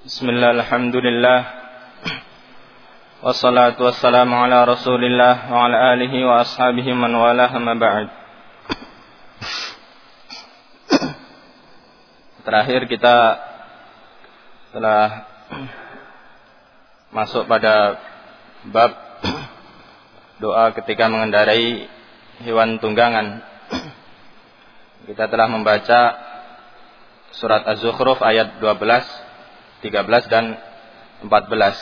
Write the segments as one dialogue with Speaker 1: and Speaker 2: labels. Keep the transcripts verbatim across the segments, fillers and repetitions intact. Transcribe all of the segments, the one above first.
Speaker 1: Bismillah, alhamdulillah, wassalatu wassalamu ala rasulillah wa ala alihi wa ashabihi man walah, amma ba'd. Terakhir kita telah masuk pada bab doa ketika mengendarai hewan tunggangan. Kita telah membaca surat Az-Zukhruf ayat dua belas, tiga belas dan empat belas,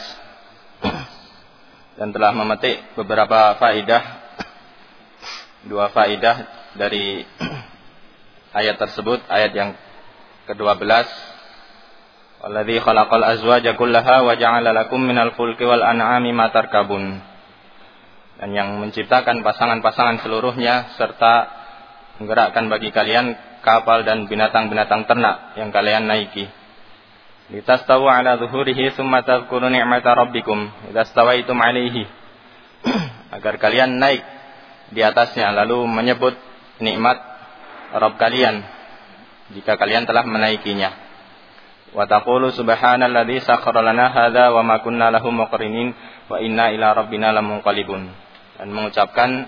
Speaker 1: dan telah memetik beberapa faidah, dua faidah dari ayat tersebut. Ayat yang kedua belas, Walladzi khalaqal azwaja kullaha wa ja'ala lakum minal fulki wal an'ami ma tarkabun, dan yang menciptakan pasangan-pasangan seluruhnya serta menggerakkan bagi kalian kapal dan binatang-binatang ternak yang kalian naiki. Litastawu ala zuhurihi summa tadhkuru ni'mata rabbikum idza stawaitum alaihi, agar kalian naik di atasnya lalu menyebut nikmat Rabb kalian jika kalian telah menaikinya. Wa taqulu subhanalladzi sakhkhara lana hadza wa ma kunna lahu muqrinin wa inna ila rabbina lamunqalibun, dan mengucapkan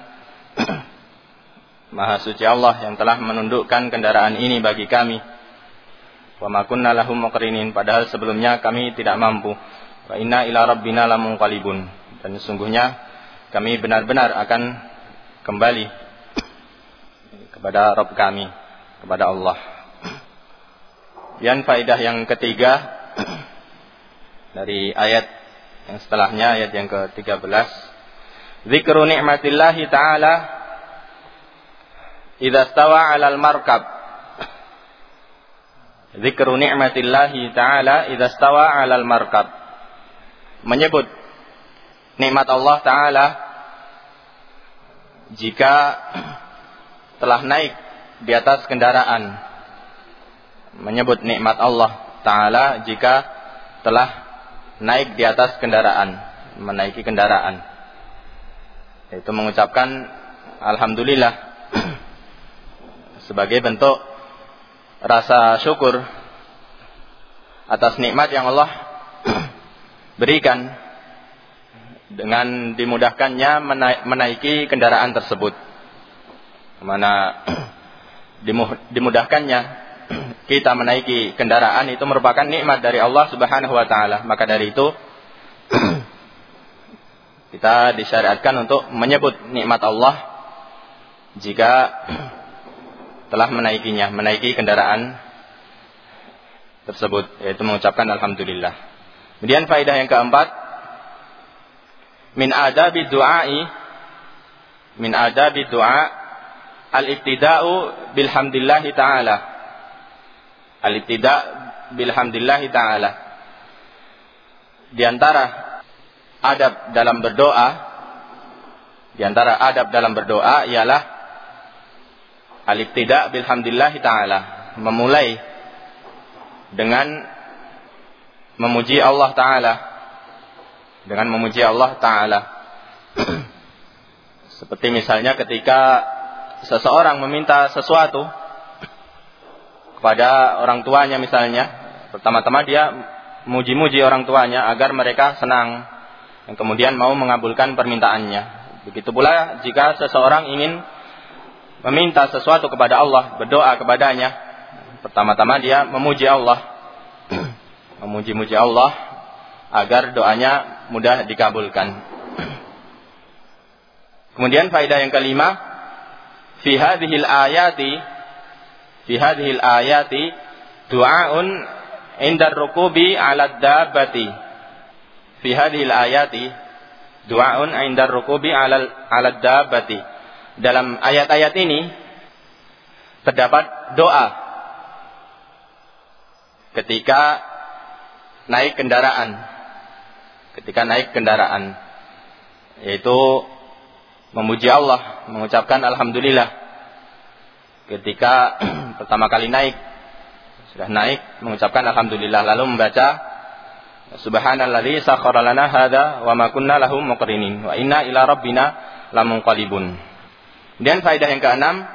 Speaker 1: Maha suci Allah yang telah menundukkan kendaraan ini bagi kami. Wa ma kunna lahum muqrinin, padahal sebelumnya kami tidak mampu. Wa inna ila rabbina lamunqalibun, dan sesungguhnya kami benar-benar akan kembali kepada Rabb kami, kepada Allah. Dan faedah yang ketiga dari ayat yang setelahnya, ayat yang ke tiga belas, Zikru ni'matillahi ta'ala idza stawa 'alal markab. Zikru ni'matillahi ta'ala idza stawa 'alal markab. Menyebut nikmat Allah Ta'ala jika telah naik di atas kendaraan. Menyebut nikmat Allah Ta'ala jika telah naik di atas kendaraan, menaiki kendaraan. Itu mengucapkan alhamdulillah sebagai bentuk rasa syukur atas nikmat yang Allah berikan dengan dimudahkannya menaiki kendaraan tersebut. Mana dimudahkannya kita menaiki kendaraan itu merupakan nikmat dari Allah Subhanahu wa taala. Maka dari itu kita disyariatkan untuk menyebut nikmat Allah jika telah menaikinya, menaiki kendaraan tersebut, yaitu mengucapkan alhamdulillah. Kemudian faedah yang keempat, min adabi du'ai, min adabi du'a al-ibtida'u bilhamdillahi ta'ala. Al-ibtida' bilhamdillahi ta'ala. Di antara adab dalam berdoa, di antara adab dalam berdoa ialah al-ibtida' bilhamdillahi ta'ala, memulai dengan memuji Allah Ta'ala, dengan memuji Allah Ta'ala. Seperti misalnya ketika seseorang meminta sesuatu kepada orang tuanya misalnya, pertama-tama dia muji-muji orang tuanya agar mereka senang, dan kemudian mau mengabulkan permintaannya. Begitu pula jika seseorang ingin meminta sesuatu kepada Allah, berdoa kepadanya, pertama-tama dia memuji Allah, memuji-muji Allah agar doanya mudah dikabulkan. Kemudian faedah yang kelima, fi hadhil ayati, fi hadhil ayati du'aun indar rukubi 'ala dabbati. Fi hadhil ayati du'aun indar rukubi 'ala 'ala dabbati. Dalam ayat-ayat ini terdapat doa ketika naik kendaraan, ketika naik kendaraan, yaitu memuji Allah, mengucapkan alhamdulillah. Ketika pertama kali naik, sudah naik, mengucapkan alhamdulillah, lalu membaca subhanalladzi sakhkhara lana hadza wa ma kunna lahu muqrinin wa inna ila rabbina lamunqalibun. Dan faedah yang keenam,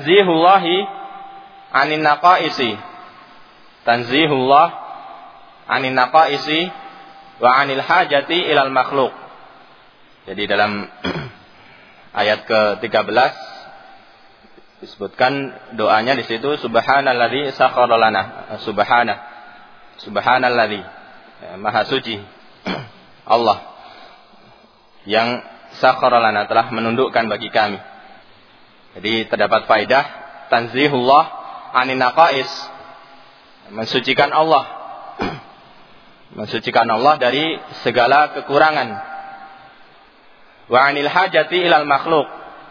Speaker 1: tanzihullahi anin naqaisi, tanzihullah anin naqaisi wa anil hajati ilal makhluk. Jadi dalam ayat ke tiga belas disebutkan doanya di situ, subhanalladzi sakhkhara lana, subhana subhanalladzi, ya, maha suci Allah yang sakhkhara lana, telah menundukkan bagi kami. Jadi terdapat faedah tanzihullah anin naqais, mensucikan Allah mensucikan Allah dari segala kekurangan. Wa anil hajati ilal makhluk,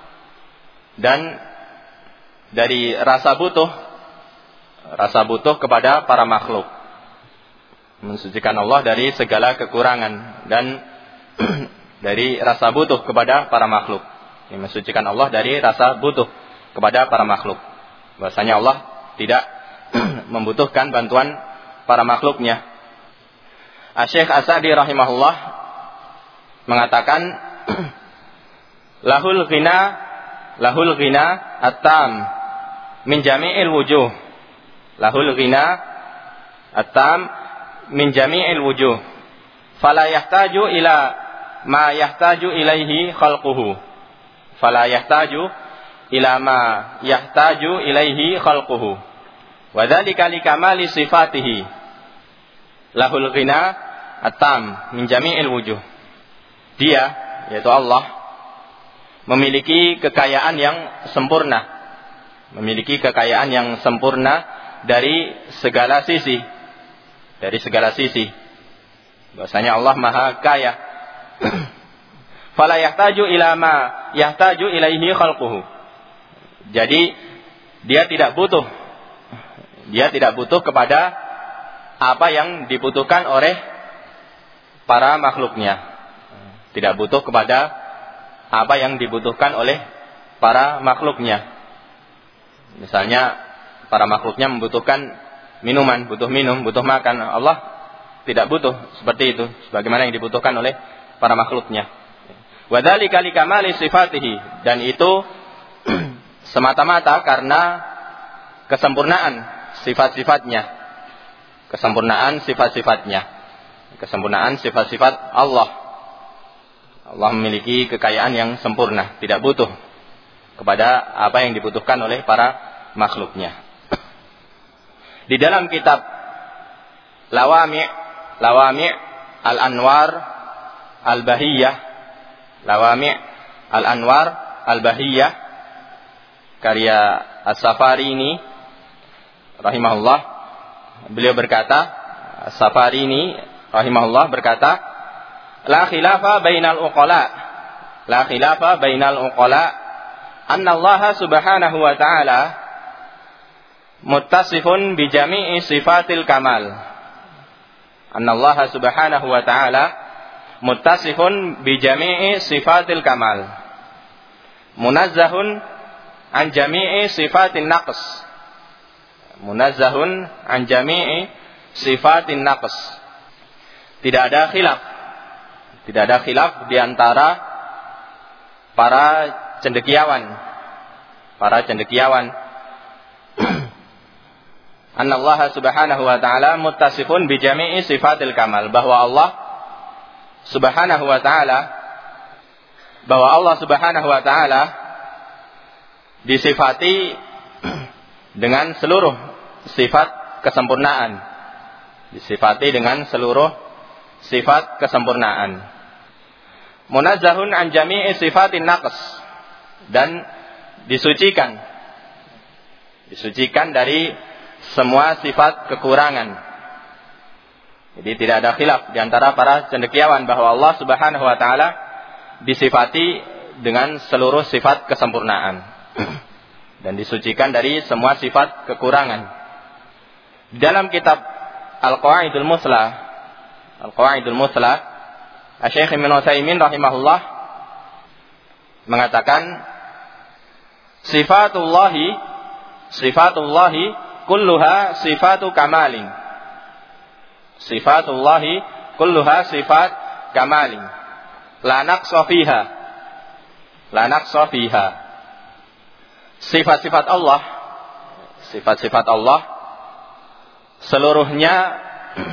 Speaker 1: dan dari rasa butuh rasa butuh kepada para makhluk. Mensucikan Allah dari segala kekurangan dan dari rasa butuh kepada para makhluk. Mensucikan Allah dari rasa butuh kepada para makhluk. Bahasanya Allah tidak membutuhkan bantuan para makhluknya. Asy-Syaikh As-Sa'di rahimahullah mengatakan, lahul ghina lahul ghina at-tam min jami'il wujuh. Lahul ghina at-tam min jami'il wujuh. Fala yahtaju ila ma yahtaju ilaihi khalquhu. Fala yahtaju ila ma yahtaju ilaihi khalquhu. Wa dzalika likamali sifatihi. Lahul ghina at-tam min jami'il wujuh. Dia, yaitu Allah, memiliki kekayaan yang sempurna. Memiliki kekayaan yang sempurna dari segala sisi. Dari segala sisi. Bahasanya Allah Maha Kaya. Fala yahtaju ila ma yahtaju ilaihi khalquhu. Jadi dia tidak butuh dia tidak butuh kepada apa yang dibutuhkan oleh para makhluknya. Tidak butuh kepada apa yang dibutuhkan oleh para makhluknya. Misalnya para makhluknya membutuhkan minuman, butuh minum, butuh makan. Allah tidak butuh seperti itu, sebagaimana yang dibutuhkan oleh para makhluknya. Wa dzalika likamali sifatihi, dan itu semata-mata karena kesempurnaan sifat-sifatnya. Kesempurnaan sifat-sifatnya. Kesempurnaan sifat-sifat Allah. Allah memiliki kekayaan yang sempurna, tidak butuh kepada apa yang dibutuhkan oleh para makhluknya. Di dalam kitab Lawami' Lawami' Al-Anwar Al-Bahiyyah, Lawami' Al-Anwar Al-Bahiyyah karya As-Safarini rahimahullah, beliau berkata, As-Safarini rahimahullah berkata, la khilafa bainal uqala la khilafa bainal uqala anna Allah subhanahu wa ta'ala muttasifun bi jami'i sifatil kamal. Anna Allah subhanahu wa ta'ala muttasifun bi jami'i sifatil kamal, munazzahun an jami'i sifatin naqs. Munazzahun an jami'i sifatin naqs. Tidak ada khilaf Tidak ada khilaf di antara para cendekiawan. Para cendekiawan. Anna Allah subhanahu wa ta'ala muttasifun bi jami'i sifatil kamal. Bahwa Allah subhanahu wa ta'ala bahwa Allah subhanahu wa ta'ala disifati dengan seluruh sifat kesempurnaan. Disifati dengan seluruh sifat kesempurnaan. Munazzahun an jami'i sifatin naqs, dan disucikan disucikan dari semua sifat kekurangan. Jadi tidak ada khilaf di antara para cendekiawan bahwa Allah Subhanahu wa taala disifati dengan seluruh sifat kesempurnaan dan disucikan dari semua sifat kekurangan. Dalam kitab Al-Qawaidul Muslah Al-Qawaidul Muslah, Asy-Syaikh Ibnu Utsaimin rahimahullah mengatakan, sifatullahi sifatullahi kulluha sifatu kamalin. Sifatullahi kulluha sifat kamalin. La naqsa fiha. La naqsa fiha. Sifat-sifat Allah, sifat-sifat Allah seluruhnya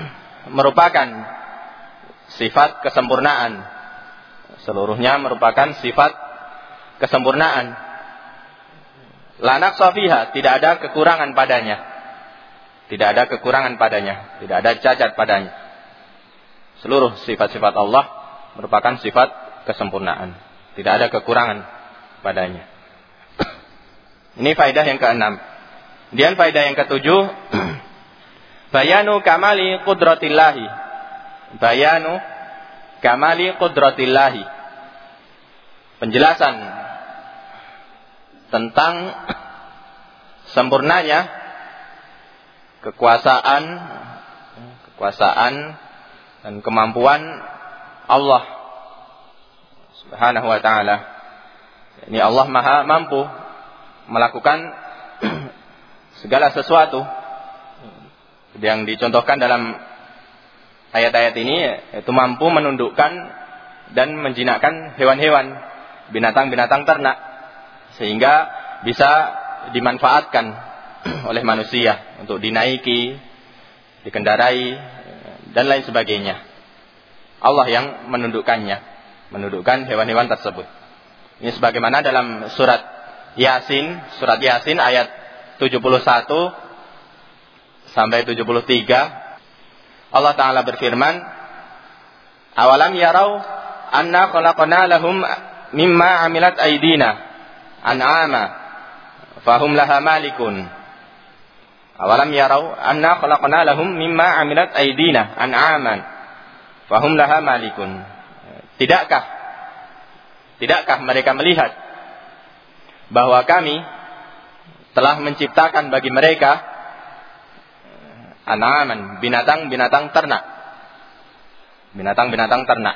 Speaker 1: merupakan sifat kesempurnaan. Seluruhnya merupakan sifat kesempurnaan. La naqsa fiha, tidak ada kekurangan padanya. Tidak ada kekurangan padanya, tidak ada cacat padanya. Seluruh sifat-sifat Allah merupakan sifat kesempurnaan. Tidak ada kekurangan padanya. Ini faedah yang keenam. Kemudian faedah yang ketujuh, bayanu kamali qudratillahi. Bayanu kamali qudratillahi. Penjelasan tentang sempurnanya kekuasaan, kekuasaan dan kemampuan Allah Subhanahu wa ta'ala. Ini Allah Maha mampu melakukan segala sesuatu. Yang dicontohkan dalam ayat-ayat ini yaitu mampu menundukkan dan menjinakkan hewan-hewan, binatang-binatang ternak, sehingga bisa dimanfaatkan oleh manusia untuk dinaiki, dikendarai dan lain sebagainya. Allah yang menundukkannya, menundukkan hewan-hewan tersebut. Ini sebagaimana dalam surat Yasin, surat Yasin ayat tujuh puluh satu sampai tujuh puluh tiga. Allah Ta'ala berfirman, awalam yarau anna khalaqna lahum mimma amilat aydina an'ama fahum laha malikun. Awalam yarau anna khalaqna lahum mimma amilat aydina an'aman fahum laha malikun. Tidakkah Tidakkah mereka melihat bahwa kami telah menciptakan bagi mereka an'aman, binatang-binatang ternak. Binatang-binatang ternak.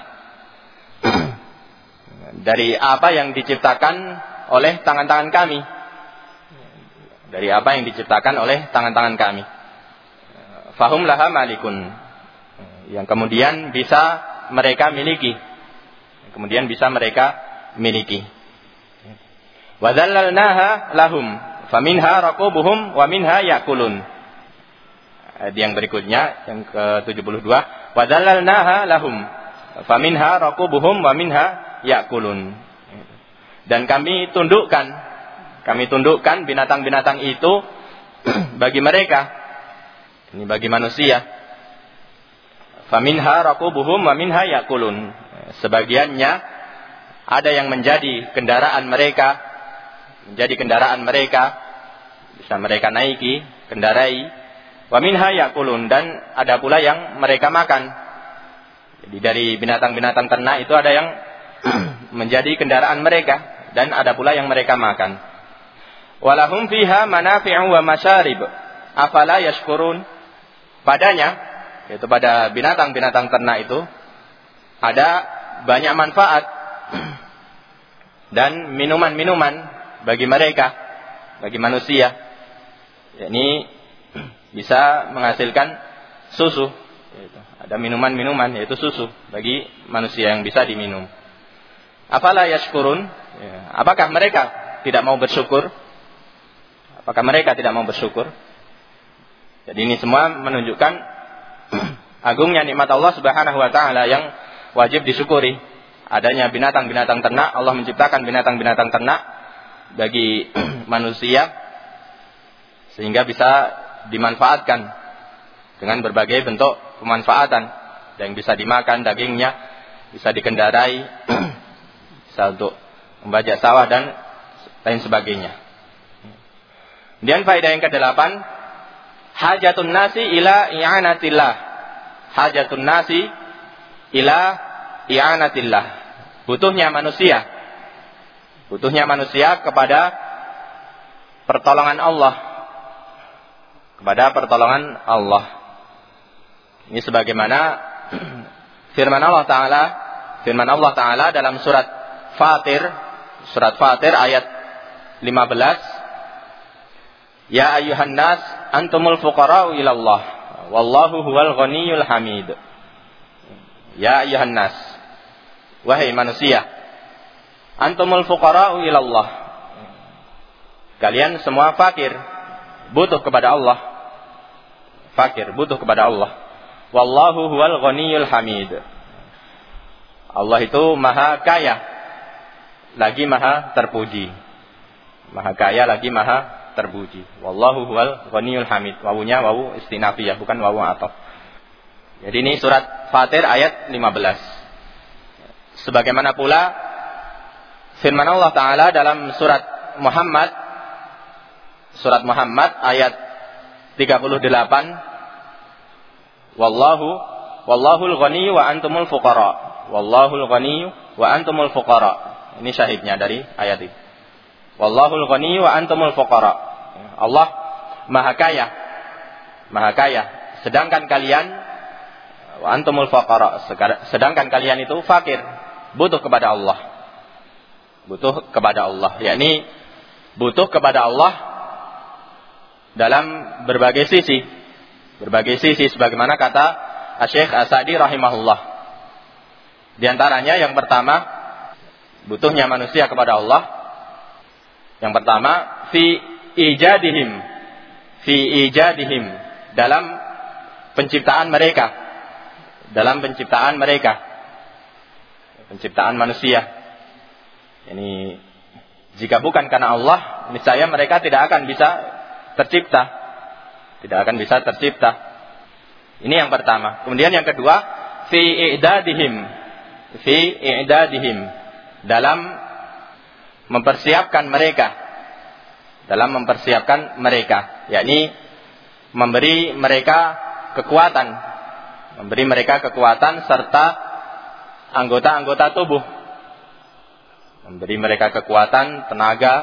Speaker 1: Dari apa yang diciptakan oleh tangan-tangan kami. Dari apa yang diciptakan oleh tangan-tangan kami. Fahum laha malikun. Yang kemudian bisa mereka miliki. Kemudian bisa mereka miliki. Wa dzallalnaha lahum faminha raqubuhum wa minha yakulun. Ayat yang berikutnya yang ke tujuh puluh dua, wa dzallalnaha lahum faminha raqubuhum wa minha yakulun. Dan kami tundukkan Kami tundukkan binatang-binatang itu bagi mereka. Ini bagi manusia. Faminha raqubuhum wa minha yakulun. Sebagiannya ada yang menjadi kendaraan mereka, menjadi kendaraan mereka, bisa mereka naiki, kendarai. Wa minha yakulun, dan ada pula yang mereka makan. Jadi dari binatang-binatang ternak itu ada yang menjadi kendaraan mereka dan ada pula yang mereka makan. Walahum fiha manafi'u wa masyarib afala yashkurun. Padanya, yaitu pada binatang-binatang ternak itu ada banyak manfaat dan minuman-minuman bagi mereka, bagi manusia. Yakni bisa menghasilkan susu. Ada minuman-minuman yaitu susu bagi manusia yang bisa diminum. Afala yashkurun? Apakah mereka tidak mau bersyukur? Apakah mereka tidak mau bersyukur? Jadi ini semua menunjukkan agungnya nikmat Allah Subhanahu wa ta'ala yang wajib disyukuri. Adanya binatang-binatang ternak, Allah menciptakan binatang-binatang ternak bagi manusia sehingga bisa dimanfaatkan dengan berbagai bentuk pemanfaatan. Yang bisa dimakan dagingnya, bisa dikendarai, bisa untuk membajak sawah dan lain sebagainya. Kemudian faedah yang kedelapan, hajatun nasi ila i'anatillah. Hajatun nasi ila i'anatillah. Butuhnya manusia. Butuhnya manusia kepada pertolongan Allah. Kepada pertolongan Allah. Ini sebagaimana firman Allah Ta'ala. Firman Allah Ta'ala dalam surat Fatir. Surat Fatir ayat lima belas. Ya ayyuhan nas antumul fuqara'u ilallah wallahu huwal ghaniyul hamid. Ya ayyuhan nas, wahai manusia, antumul fuqara'u ilallah. Kalian semua fakir, butuh kepada Allah. Fakir, butuh kepada Allah. Wallahu huwal ghaniyul hamid. Allah itu maha kaya, lagi maha terpuji. Maha kaya lagi maha terpuji. Wallahu huwal ghaniyul hamid. Wawunya wawu istinafiyah, bukan wawu ataf. Jadi ini surat Fatir ayat lima belas. Sebagaimana pula firman Allah Ta'ala dalam surat Muhammad, surat Muhammad ayat tiga puluh delapan. Wallahu wallahul ghaniyyu wa antumul fuqara. Wallahul ghaniyyu wa antumul fuqara. Ini syahidnya dari ayat ini. Wallahul ghaniyyu wa antumul fuqara. Allah maha kaya. Maha kaya. Sedangkan kalian wa antumul fuqara. Sedangkan kalian itu fakir, butuh kepada Allah. Butuh kepada Allah, yakni butuh kepada Allah dalam berbagai sisi. Berbagai sisi sebagaimana kata Syekh As-Sa'di rahimahullah. Di antaranya yang pertama, butuhnya manusia kepada Allah. Yang pertama, fi ijadihim. Fi ijadihim, dalam penciptaan mereka. Dalam penciptaan mereka. Penciptaan manusia. Ini jika bukan karena Allah, niscaya mereka tidak akan bisa tercipta. Tidak akan bisa tercipta. Ini yang pertama. Kemudian yang kedua, fi i'dadihim. Fi i'dadihim, dalam mempersiapkan mereka. Dalam mempersiapkan mereka, yakni memberi mereka kekuatan, memberi mereka kekuatan serta anggota-anggota tubuh. Memberi mereka kekuatan, tenaga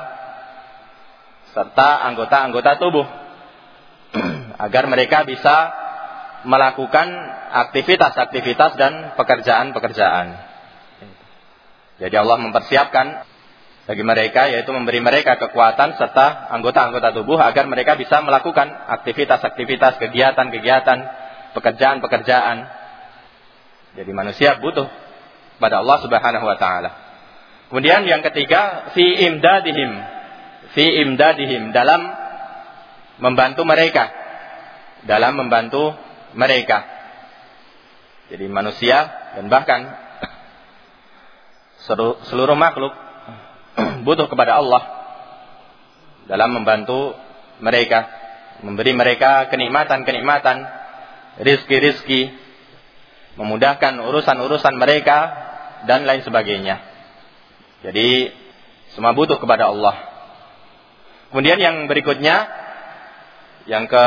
Speaker 1: serta anggota-anggota tubuh. Agar mereka bisa melakukan aktivitas-aktivitas dan pekerjaan-pekerjaan. Jadi Allah mempersiapkan bagi mereka, yaitu memberi mereka kekuatan serta anggota-anggota tubuh agar mereka bisa melakukan aktivitas-aktivitas, kegiatan-kegiatan, pekerjaan-pekerjaan. Jadi manusia butuh pada Allah Subhanahu wa taala. Kemudian yang ketiga, fi imdadihim. Fi imdadihim, dalam membantu mereka. Dalam membantu mereka. Jadi manusia dan bahkan seluruh makhluk butuh kepada Allah dalam membantu mereka, memberi mereka kenikmatan-kenikmatan, rizki-rizki, memudahkan urusan-urusan mereka dan lain sebagainya. Jadi semua butuh kepada Allah. Kemudian yang berikutnya, yang ke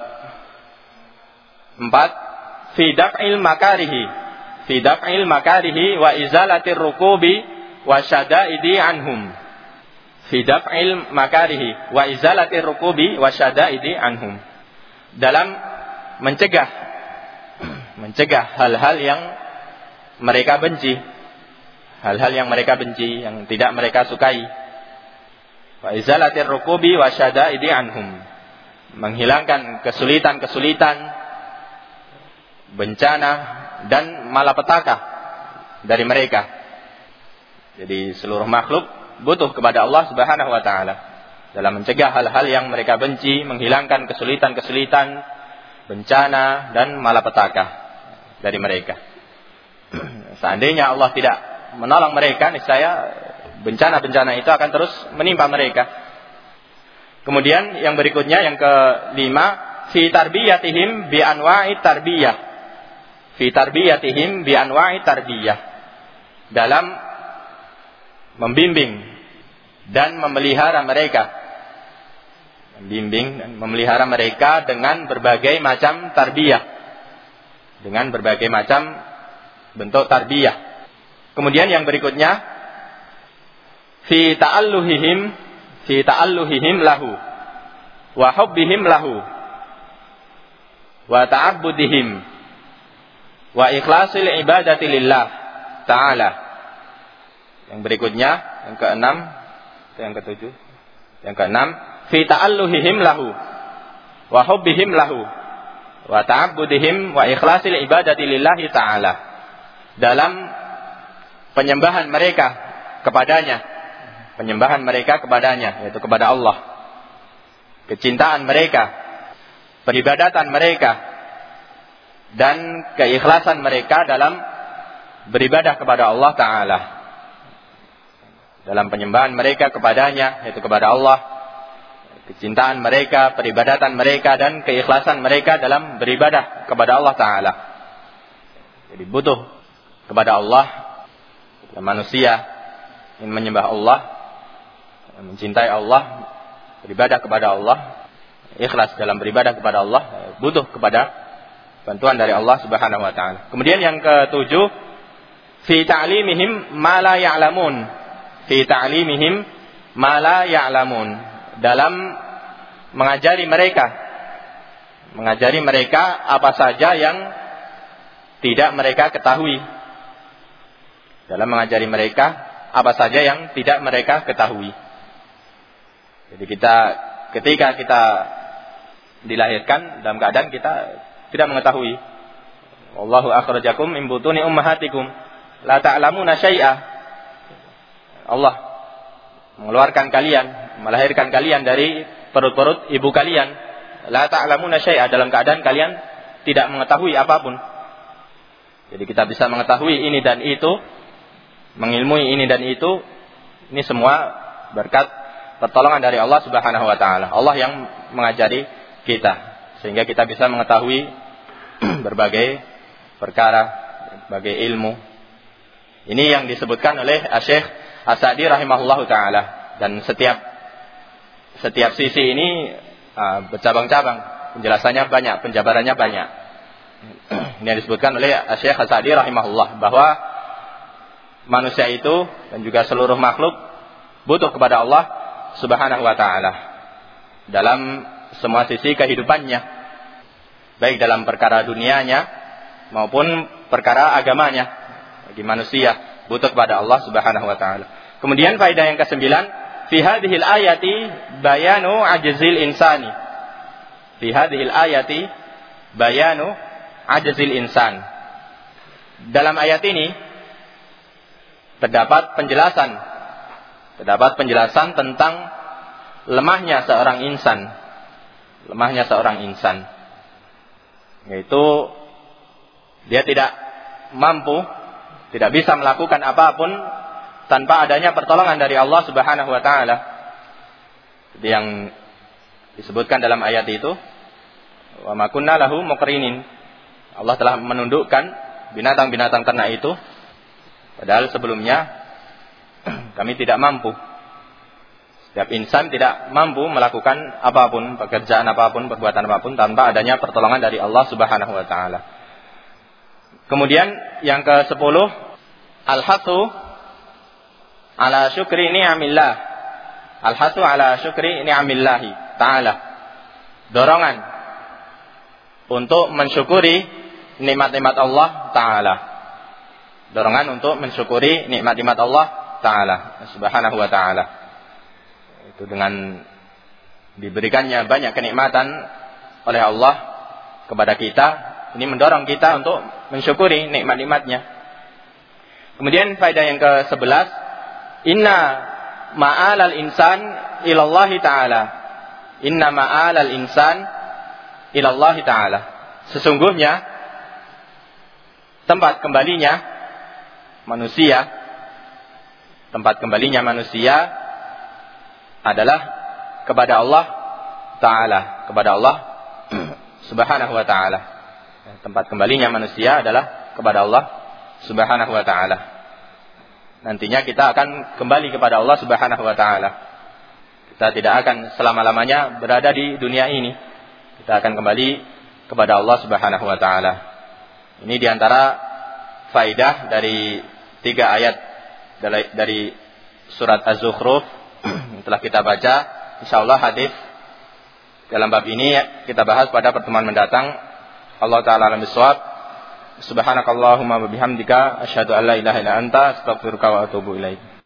Speaker 1: empat, fi daf'il makarihi. Fi daf'il makarihi wa izalatir rukubi wa syada'idi anhum. Fi daf'il makarihi wa izalatir rukubi wa syada'idi anhum. Dalam mencegah mencegah hal-hal yang mereka benci. Hal-hal yang mereka benci, yang tidak mereka sukai. Wa izalatir rukubi wa syada'idi anhum. Menghilangkan kesulitan-kesulitan, bencana dan malapetaka dari mereka. Jadi seluruh makhluk butuh kepada Allah Subhanahu wa taala dalam mencegah hal-hal yang mereka benci, menghilangkan kesulitan-kesulitan, bencana dan malapetaka dari mereka. Seandainya Allah tidak menolong mereka, niscaya bencana-bencana itu akan terus menimpa mereka. Kemudian yang berikutnya, yang kelima, fi tarbiyatihim bi anwa'i tarbiyah. Fi tarbiyatihim bi anwa'i tarbiyah. Dalam membimbing dan memelihara mereka. Membimbing dan memelihara mereka dengan berbagai macam tarbiyah. Dengan berbagai macam bentuk tarbiyah. Kemudian yang berikutnya, fi ta'alluhihim fi ta'alluhihim lahu wa hubbihim lahu wa ta'abbudihim wa ikhlasil ibadati lillah ta'ala. Yang berikutnya, yang keenam, yang ketujuh, yang keenam, fi ta'alluhihim lahu wa hubbihim lahu wa ta'abbudihim wa ikhlasil ibadati lillahi ta'ala. Dalam penyembahan mereka kepadanya, penyembahan mereka kepadanya, yaitu kepada Allah, kecintaan mereka, peribadatan mereka, dan keikhlasan mereka dalam beribadah kepada Allah Ta'ala, dalam penyembahan mereka kepadanya, yaitu kepada Allah, kecintaan mereka, peribadatan mereka, dan keikhlasan mereka dalam beribadah kepada Allah Ta'ala. Jadi butuh kepada Allah. Manusia ingin menyembah Allah, mencintai Allah, beribadah kepada Allah, ikhlas dalam beribadah kepada Allah, butuh kepada bantuan dari Allah Subhanahu wa Ta'ala. Kemudian yang ketujuh, fi ta'limihim ma la ya'lamun. Fi ta'limihim ma la ya'lamun. Dalam mengajari mereka, mengajari mereka apa saja yang tidak mereka ketahui. Dalam mengajari mereka apa saja yang tidak mereka ketahui. Jadi kita ketika kita dilahirkan dalam keadaan kita tidak mengetahui. Wallahu akhrajakum min butuni ummahatikum la ta'lamuna syai'a. Allah mengeluarkan kalian, melahirkan kalian dari perut-perut ibu kalian. La ta'lamuna syai'a, dalam keadaan kalian tidak mengetahui apapun. Jadi kita bisa mengetahui ini dan itu, mengilmui ini dan itu, ini semua berkat pertolongan dari Allah Subhanahu wa Ta'ala. Allah yang mengajari kita, sehingga kita bisa mengetahui berbagai perkara, berbagai ilmu. Ini yang disebutkan oleh Syekh As-Sa'di rahimahullahu Ta'ala. Dan setiap setiap sisi ini uh, bercabang-cabang, penjelasannya banyak, penjabarannya banyak. Ini yang disebutkan oleh Syekh As-Sa'di rahimahullah, bahwa manusia itu dan juga seluruh makhluk butuh kepada Allah Subhanahu wa Ta'ala dalam semua sisi kehidupannya, baik dalam perkara dunianya maupun perkara agamanya. Bagi manusia butuh kepada Allah Subhanahu wa Ta'ala. Kemudian faedah yang kesembilan, fi hadhil ayati bayanu ajzil insani. Fi hadhil ayati bayanu ajzil insan. Dalam ayat ini terdapat penjelasan, terdapat penjelasan tentang lemahnya seorang insan, lemahnya seorang insan, yaitu dia tidak mampu, tidak bisa melakukan apapun tanpa adanya pertolongan dari Allah Subhanahu wa Ta'ala. Yang disebutkan dalam ayat itu, wa ma kunna lahu muqrinin. Allah telah menundukkan binatang-binatang ternak itu, padahal sebelumnya kami tidak mampu. Setiap insan tidak mampu melakukan apapun, pekerjaan apapun, perbuatan apapun tanpa adanya pertolongan dari Allah Subhanahu wa Ta'ala. Kemudian yang ke sepuluh, al-hathu ala syukri ni'amillah. Al-hathu ala syukri ni'amillahi ta'ala. Dorongan untuk mensyukuri nikmat-nikmat Allah Ta'ala. Dorongan untuk mensyukuri nikmat-nikmat Allah Ta'ala Subhanahu wa Ta'ala. Itu dengan diberikannya banyak kenikmatan oleh Allah kepada kita, ini mendorong kita untuk mensyukuri nikmat-nikmatnya. Kemudian faedah yang ke sebelas, inna ma'alal insan ilallahi ta'ala. Inna ma'alal insan ilallahi ta'ala. Sesungguhnya tempat kembalinya manusia, tempat kembalinya manusia adalah kepada Allah Ta'ala, kepada Allah Subhanahu wa Ta'ala. Tempat kembalinya manusia adalah kepada Allah Subhanahu wa Ta'ala. Nantinya kita akan kembali kepada Allah Subhanahu wa Ta'ala. Kita tidak akan selama-lamanya berada di dunia ini. Kita akan kembali kepada Allah Subhanahu wa Ta'ala. Ini diantara faidah dari tiga ayat dari, dari surat Az-Zukhruf yang telah kita baca. Insyaallah hadis dalam bab ini kita bahas pada pertemuan mendatang. Allah Ta'ala alam bisawab. Subhanakallahumma wa bihamdika asyhadu an la ilaha illa anta astaghfiruka wa atubu ilaik.